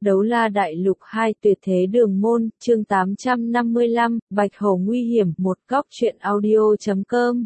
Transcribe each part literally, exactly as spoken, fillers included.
Đấu La Đại Lục hai Tuyệt Thế Đường Môn, chương tám trăm năm mươi lăm, Bạch Hổ nguy hiểm, một góc truyện audio chấm com.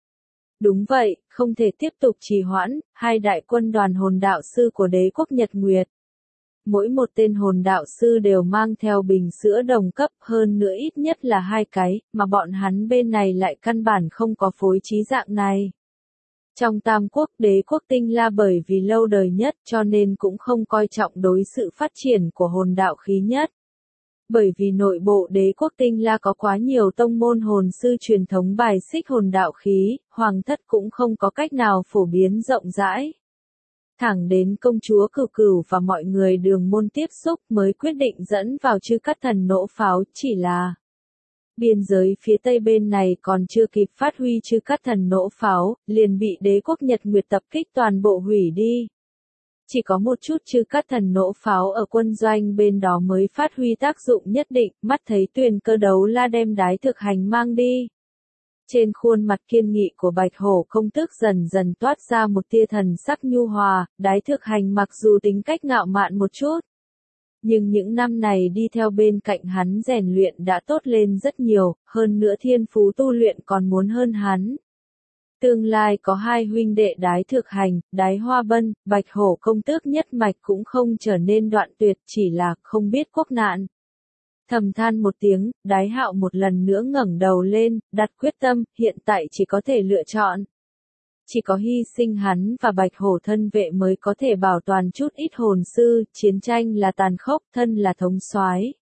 Đúng vậy, không thể tiếp tục trì hoãn, hai đại quân đoàn hồn đạo sư của đế quốc Nhật Nguyệt. Mỗi một tên hồn đạo sư đều mang theo bình sữa đồng cấp, hơn nữa ít nhất là hai cái, mà bọn hắn bên này lại căn bản không có phối trí dạng này. Trong Tam Quốc, đế quốc Tinh La bởi vì lâu đời nhất cho nên cũng không coi trọng đối sự phát triển của hồn đạo khí nhất. Bởi vì nội bộ đế quốc Tinh La có quá nhiều tông môn hồn sư truyền thống bài xích hồn đạo khí, hoàng thất cũng không có cách nào phổ biến rộng rãi. Thẳng đến công chúa Cửu Cửu và mọi người đường môn tiếp xúc mới quyết định dẫn vào Chư Cát Thần nổ pháo, chỉ là biên giới phía tây bên này còn chưa kịp phát huy Chư Cát Thần nổ pháo, liền bị đế quốc Nhật Nguyệt tập kích toàn bộ hủy đi. Chỉ có một chút Chư Cát Thần nổ pháo ở quân doanh bên đó mới phát huy tác dụng nhất định, mắt thấy Tuyền Cơ Đấu La đem Đái Thực Hành mang đi. Trên khuôn mặt kiên nghị của Bạch Hổ công tước dần dần toát ra một tia thần sắc nhu hòa, Đái Thực Hành mặc dù tính cách ngạo mạn một chút, nhưng những năm này đi theo bên cạnh hắn rèn luyện đã tốt lên rất nhiều, hơn nữa thiên phú tu luyện còn muốn hơn hắn. Tương lai có hai huynh đệ Đái Thực Hành, Đái Hoa Bân, Bạch Hổ công tước nhất mạch cũng không trở nên đoạn tuyệt, chỉ là không biết quốc nạn. Thầm than một tiếng, Đái Hạo một lần nữa ngẩng đầu lên, đặt quyết tâm, hiện tại chỉ có thể lựa chọn. Chỉ có hy sinh hắn và Bạch Hổ thân vệ mới có thể bảo toàn chút ít hồn sư, chiến tranh là tàn khốc, thân là thống soái.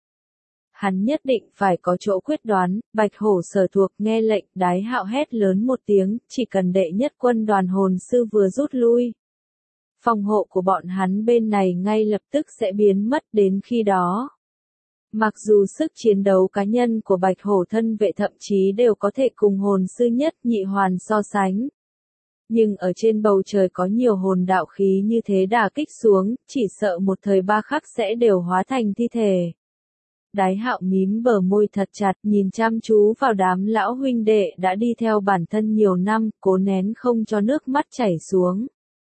Hắn nhất định phải có chỗ quyết đoán, Bạch Hổ sở thuộc nghe lệnh, Đái Hạo hét lớn một tiếng, chỉ cần đệ nhất quân đoàn hồn sư vừa rút lui. Phòng hộ của bọn hắn bên này ngay lập tức sẽ biến mất, đến khi đó. Mặc dù sức chiến đấu cá nhân của Bạch Hổ thân vệ thậm chí đều có thể cùng hồn sư nhất nhị hoàn so sánh. Nhưng ở trên bầu trời có nhiều hồn đạo khí như thế đả kích xuống, chỉ sợ một thời ba khắc sẽ đều hóa thành thi thể. Đái Hạo mím bờ môi thật chặt, nhìn chăm chú vào đám lão huynh đệ đã đi theo bản thân nhiều năm, cố nén không cho nước mắt chảy xuống.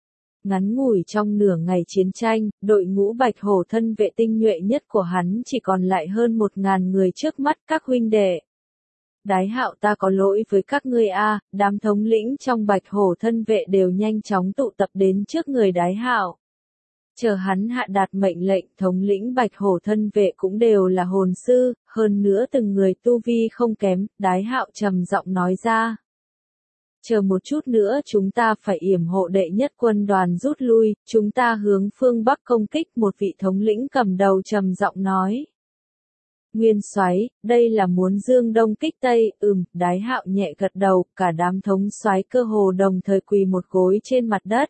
Ngắn ngủi trong nửa ngày chiến tranh, đội ngũ Bạch Hổ thân vệ tinh nhuệ nhất của hắn chỉ còn lại hơn một ngàn người trước mắt các huynh đệ. Đái Hạo, ta có lỗi với các ngươi a, đám thống lĩnh trong Bạch Hổ thân vệ đều nhanh chóng tụ tập đến trước người Đái Hạo. Chờ hắn hạ đạt mệnh lệnh, thống lĩnh Bạch Hổ thân vệ cũng đều là hồn sư, hơn nữa từng người tu vi không kém, Đái Hạo trầm giọng nói ra. Chờ một chút nữa chúng ta phải yểm hộ đệ nhất quân đoàn rút lui, chúng ta hướng phương Bắc công kích, một vị thống lĩnh cầm đầu trầm giọng nói. Nguyên soái, đây là muốn dương đông kích tây, ừm, Đái Hạo nhẹ gật đầu, cả đám thống soái cơ hồ đồng thời quỳ một gối trên mặt đất.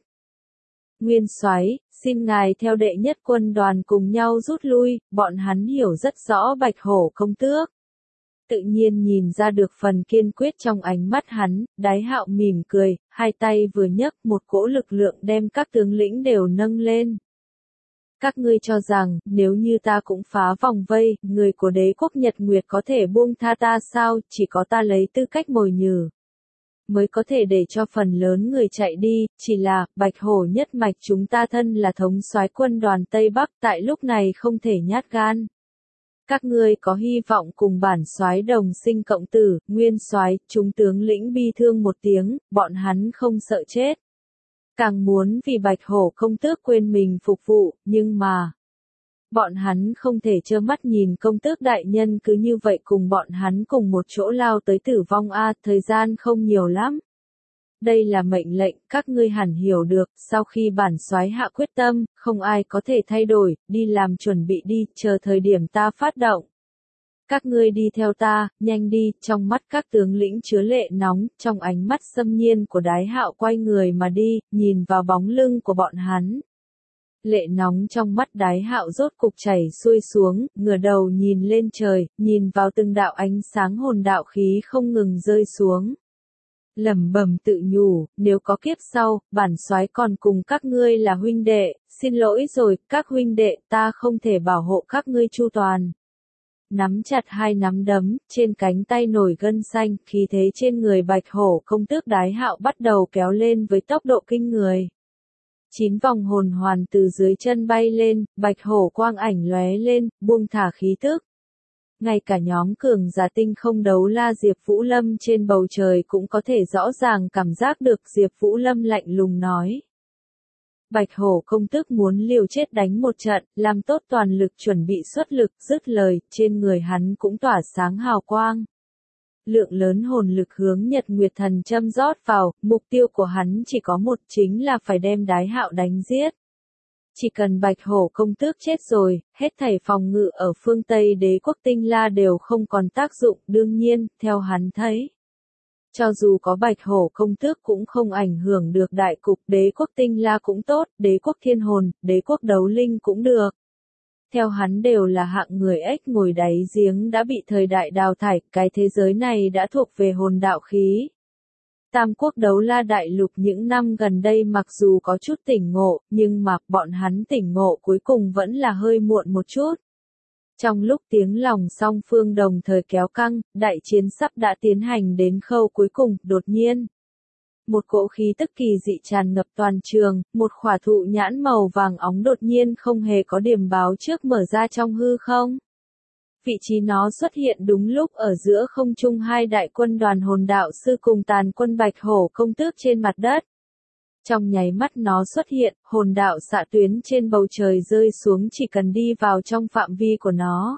Nguyên soái, xin ngài theo đệ nhất quân đoàn cùng nhau rút lui, bọn hắn hiểu rất rõ Bạch Hổ công tước. Tự nhiên nhìn ra được phần kiên quyết trong ánh mắt hắn, Đái Hạo mỉm cười, hai tay vừa nhấc, một cỗ lực lượng đem các tướng lĩnh đều nâng lên. Các ngươi cho rằng, nếu như ta cũng phá vòng vây, người của đế quốc Nhật Nguyệt có thể buông tha ta sao, chỉ có ta lấy tư cách mồi nhử. Mới có thể để cho phần lớn người chạy đi, chỉ là, Bạch Hổ nhất mạch chúng ta thân là thống soái quân đoàn Tây Bắc, tại lúc này không thể nhát gan. Các ngươi có hy vọng cùng bản soái đồng sinh cộng tử, Nguyên soái, chúng tướng lĩnh bi thương một tiếng, bọn hắn không sợ chết. Càng muốn vì Bạch Hổ công tước quên mình phục vụ, nhưng mà bọn hắn không thể trơ mắt nhìn công tước đại nhân cứ như vậy cùng bọn hắn cùng một chỗ lao tới tử vong a, thời gian không nhiều lắm. Đây là mệnh lệnh, các ngươi hẳn hiểu được, sau khi bản soái hạ quyết tâm, không ai có thể thay đổi, đi làm chuẩn bị đi, chờ thời điểm ta phát động. Các ngươi đi theo ta, nhanh đi, trong mắt các tướng lĩnh chứa lệ nóng, trong ánh mắt xâm nhiên của Đái Hạo quay người mà đi, nhìn vào bóng lưng của bọn hắn. Lệ nóng trong mắt Đái Hạo rốt cục chảy xuôi xuống, ngửa đầu nhìn lên trời, nhìn vào từng đạo ánh sáng hồn đạo khí không ngừng rơi xuống. Lẩm bẩm tự nhủ, nếu có kiếp sau, bản soái còn cùng các ngươi là huynh đệ, xin lỗi rồi, các huynh đệ, ta không thể bảo hộ các ngươi chu toàn. Nắm chặt hai nắm đấm, trên cánh tay nổi gân xanh, khí thế trên người Bạch Hổ công tước Đái Hạo bắt đầu kéo lên với tốc độ kinh người. Chín vòng hồn hoàn từ dưới chân bay lên, bạch hổ quang ảnh lóe lên, buông thả khí tức. Ngay cả nhóm cường giả tinh không đấu la Diệp Vũ Lâm trên bầu trời cũng có thể rõ ràng cảm giác được Diệp Vũ Lâm lạnh lùng nói. Bạch hổ công tước muốn liều chết đánh một trận, làm tốt toàn lực chuẩn bị xuất lực, dứt lời, trên người hắn cũng tỏa sáng hào quang. Lượng lớn hồn lực hướng Nhật Nguyệt Thần châm rót vào, mục tiêu của hắn chỉ có một, chính là phải đem Đái Hạo đánh giết. Chỉ cần Bạch hổ công tước chết rồi, hết thảy phòng ngự ở phương Tây đế quốc Tinh La đều không còn tác dụng, đương nhiên, theo hắn thấy. Cho dù có Bạch hổ công tước cũng không ảnh hưởng được đại cục, đế quốc Tinh La cũng tốt, đế quốc Thiên Hồn, đế quốc Đấu Linh cũng được. Theo hắn đều là hạng người ếch ngồi đáy giếng đã bị thời đại đào thải, cái thế giới này đã thuộc về hồn đạo khí. Tam quốc đấu la đại lục những năm gần đây mặc dù có chút tỉnh ngộ, nhưng mà bọn hắn tỉnh ngộ cuối cùng vẫn là hơi muộn một chút. Trong lúc tiếng lòng song phương đồng thời kéo căng, đại chiến sắp đã tiến hành đến khâu cuối cùng, đột nhiên. Một cỗ khí tức kỳ dị tràn ngập toàn trường, một khỏa thụ nhãn màu vàng óng đột nhiên không hề có điểm báo trước mở ra trong hư không. Vị trí nó xuất hiện đúng lúc ở giữa không trung hai đại quân đoàn hồn đạo sư cùng tàn quân Bạch hổ công tước trên mặt đất. Trong nháy mắt nó xuất hiện, hồn đạo xạ tuyến trên bầu trời rơi xuống, chỉ cần đi vào trong phạm vi của nó.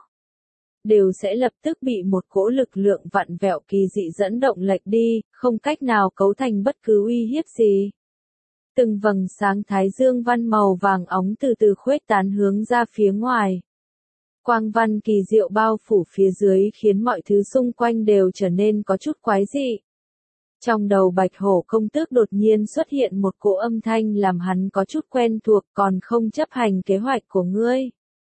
Đều sẽ lập tức bị một cỗ lực lượng vặn vẹo kỳ dị dẫn động lệch đi, không cách nào cấu thành bất cứ uy hiếp gì. Từng vầng sáng thái dương văn màu vàng óng từ từ khuếch tán hướng ra phía ngoài. Quang văn kỳ diệu bao phủ phía dưới khiến mọi thứ xung quanh đều trở nên có chút quái dị. Trong đầu Bạch hổ công tước đột nhiên xuất hiện một cỗ âm thanh làm hắn có chút quen thuộc, còn không chấp hành kế hoạch của ngươi.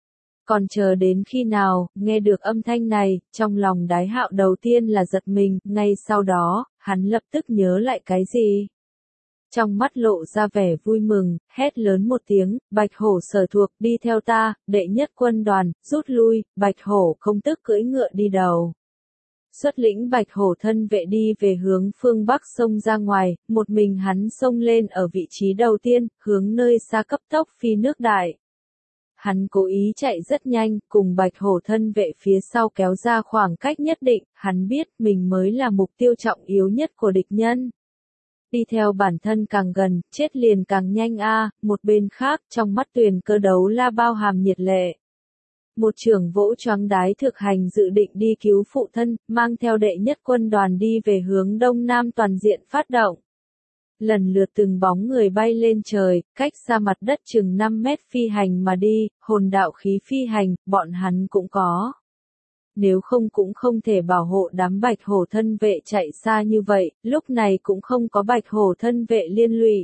Còn chờ đến khi nào, nghe được âm thanh này, trong lòng Đái Hạo đầu tiên là giật mình, ngay sau đó, hắn lập tức nhớ lại cái gì. Trong mắt lộ ra vẻ vui mừng, hét lớn một tiếng, Bạch hổ sở thuộc, đi theo ta, đệ nhất quân đoàn, rút lui, Bạch hổ công tước cưỡi ngựa đi đầu. Xuất lĩnh Bạch hổ thân vệ đi về hướng phương Bắc sông ra ngoài, một mình hắn xông lên ở vị trí đầu tiên, hướng nơi xa cấp tốc phi nước đại. Hắn cố ý chạy rất nhanh, cùng Bạch hổ thân vệ phía sau kéo ra khoảng cách nhất định, hắn biết mình mới là mục tiêu trọng yếu nhất của địch nhân. Đi theo bản thân càng gần, chết liền càng nhanh a. Một bên khác, trong mắt Tuyền Cơ đấu la bao hàm nhiệt lệ. Một trưởng vỗ choáng Đái Thực Hành dự định đi cứu phụ thân, mang theo đệ nhất quân đoàn đi về hướng đông nam toàn diện phát động. Lần lượt từng bóng người bay lên trời, cách xa mặt đất chừng năm mét phi hành mà đi, hồn đạo khí phi hành, bọn hắn cũng có. Nếu không cũng không thể bảo hộ đám Bạch hổ thân vệ chạy xa như vậy, lúc này cũng không có Bạch hổ thân vệ liên lụy.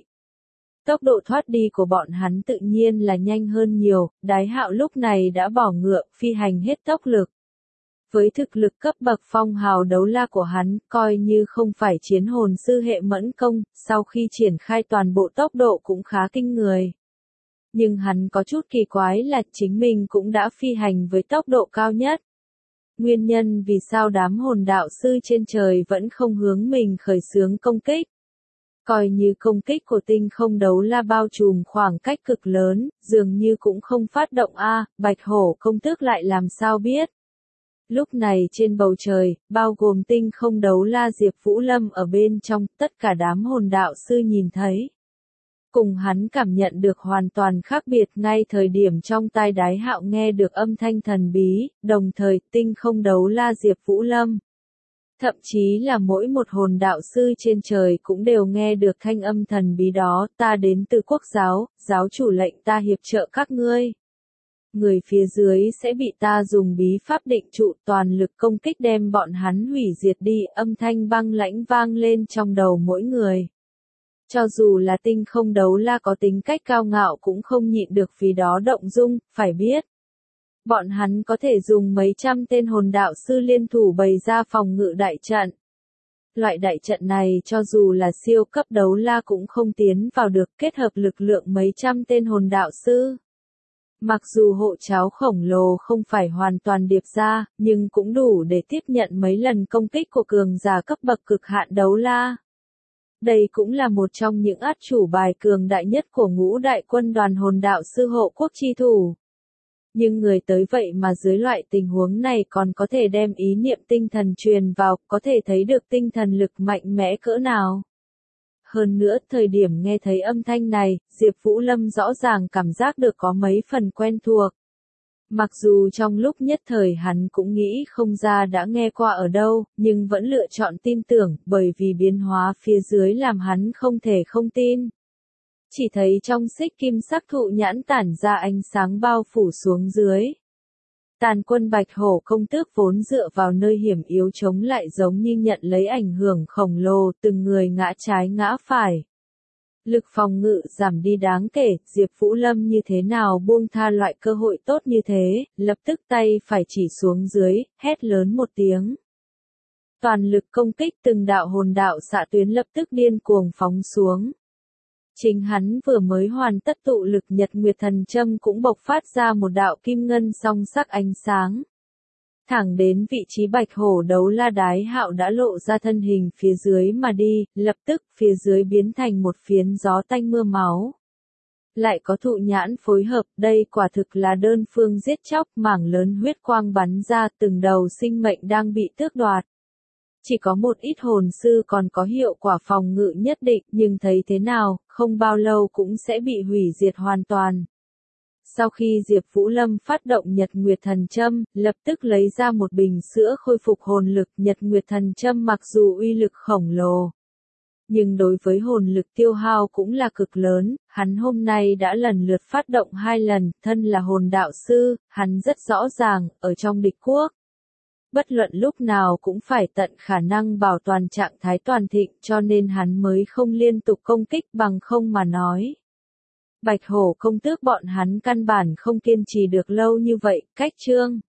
Tốc độ thoát đi của bọn hắn tự nhiên là nhanh hơn nhiều, Đái Hạo lúc này đã bỏ ngựa, phi hành hết tốc lực. Với thực lực cấp bậc phong hào đấu la của hắn, coi như không phải chiến hồn sư hệ mẫn công, sau khi triển khai toàn bộ tốc độ cũng khá kinh người. Nhưng hắn có chút kỳ quái là chính mình cũng đã phi hành với tốc độ cao nhất. Nguyên nhân vì sao đám hồn đạo sư trên trời vẫn không hướng mình khởi xướng công kích. Coi như công kích của tinh không đấu la bao trùm khoảng cách cực lớn, dường như cũng không phát động a. Bạch hổ công tước lại làm sao biết. Lúc này trên bầu trời, bao gồm tinh không đấu la Diệp Vũ Lâm ở bên trong, tất cả đám hồn đạo sư nhìn thấy. Cùng hắn cảm nhận được hoàn toàn khác biệt, ngay thời điểm trong tai Đái Hạo nghe được âm thanh thần bí, đồng thời tinh không đấu la Diệp Vũ Lâm. Thậm chí là mỗi một hồn đạo sư trên trời cũng đều nghe được thanh âm thần bí đó, ta đến từ quốc giáo, giáo chủ lệnh ta hiệp trợ các ngươi. Người phía dưới sẽ bị ta dùng bí pháp định trụ, toàn lực công kích đem bọn hắn hủy diệt đi, âm thanh băng lãnh vang lên trong đầu mỗi người. Cho dù là tinh không đấu la có tính cách cao ngạo cũng không nhịn được vì đó động dung, phải biết. Bọn hắn có thể dùng mấy trăm tên hồn đạo sư liên thủ bày ra phòng ngự đại trận. Loại đại trận này cho dù là siêu cấp đấu la cũng không tiến vào được, kết hợp lực lượng mấy trăm tên hồn đạo sư. Mặc dù hộ cháo khổng lồ không phải hoàn toàn điệp ra, nhưng cũng đủ để tiếp nhận mấy lần công kích của cường giả cấp bậc cực hạn đấu la. Đây cũng là một trong những át chủ bài cường đại nhất của ngũ đại quân đoàn hồn đạo sư hộ quốc chi thủ. Nhưng người tới vậy mà dưới loại tình huống này còn có thể đem ý niệm tinh thần truyền vào, có thể thấy được tinh thần lực mạnh mẽ cỡ nào. Hơn nữa, thời điểm nghe thấy âm thanh này, Diệp Vũ Lâm rõ ràng cảm giác được có mấy phần quen thuộc. Mặc dù trong lúc nhất thời hắn cũng nghĩ không ra đã nghe qua ở đâu, nhưng vẫn lựa chọn tin tưởng, bởi vì biến hóa phía dưới làm hắn không thể không tin. Chỉ thấy trong xích kim sắc thụ nhãn tản ra ánh sáng bao phủ xuống dưới. Tàn quân Bạch Hổ công tước vốn dựa vào nơi hiểm yếu chống lại giống như nhận lấy ảnh hưởng khổng lồ, từng người ngã trái ngã phải. Lực phòng ngự giảm đi đáng kể, Diệp Vũ Lâm như thế nào buông tha loại cơ hội tốt như thế, lập tức tay phải chỉ xuống dưới, hét lớn một tiếng. Toàn lực công kích từng đạo hồn đạo xạ tuyến lập tức điên cuồng phóng xuống. Chính hắn vừa mới hoàn tất tụ lực Nhật Nguyệt Thần Châm cũng bộc phát ra một đạo kim ngân song sắc ánh sáng. Thẳng đến vị trí Bạch Hổ đấu la đái hạo đã lộ ra thân hình phía dưới mà đi, lập tức phía dưới biến thành một phiến gió tanh mưa máu. Lại có thụ nhãn phối hợp, đây quả thực là đơn phương giết chóc, mảng lớn huyết quang bắn ra, từng đầu sinh mệnh đang bị tước đoạt. Chỉ có một ít hồn sư còn có hiệu quả phòng ngự nhất định, nhưng thấy thế nào, không bao lâu cũng sẽ bị hủy diệt hoàn toàn. Sau khi Diệp Vũ Lâm phát động Nhật Nguyệt Thần Châm, lập tức lấy ra một bình sữa khôi phục hồn lực. Nhật Nguyệt Thần Châm mặc dù uy lực khổng lồ, nhưng đối với hồn lực tiêu hao cũng là cực lớn, hắn hôm nay đã lần lượt phát động hai lần, thân là hồn đạo sư, hắn rất rõ ràng, ở trong địch quốc. Bất luận lúc nào cũng phải tận khả năng bảo toàn trạng thái toàn thịnh, cho nên hắn mới không liên tục công kích, bằng không mà nói. Bạch Hổ công tước bọn hắn căn bản không kiên trì được lâu như vậy, cách chương.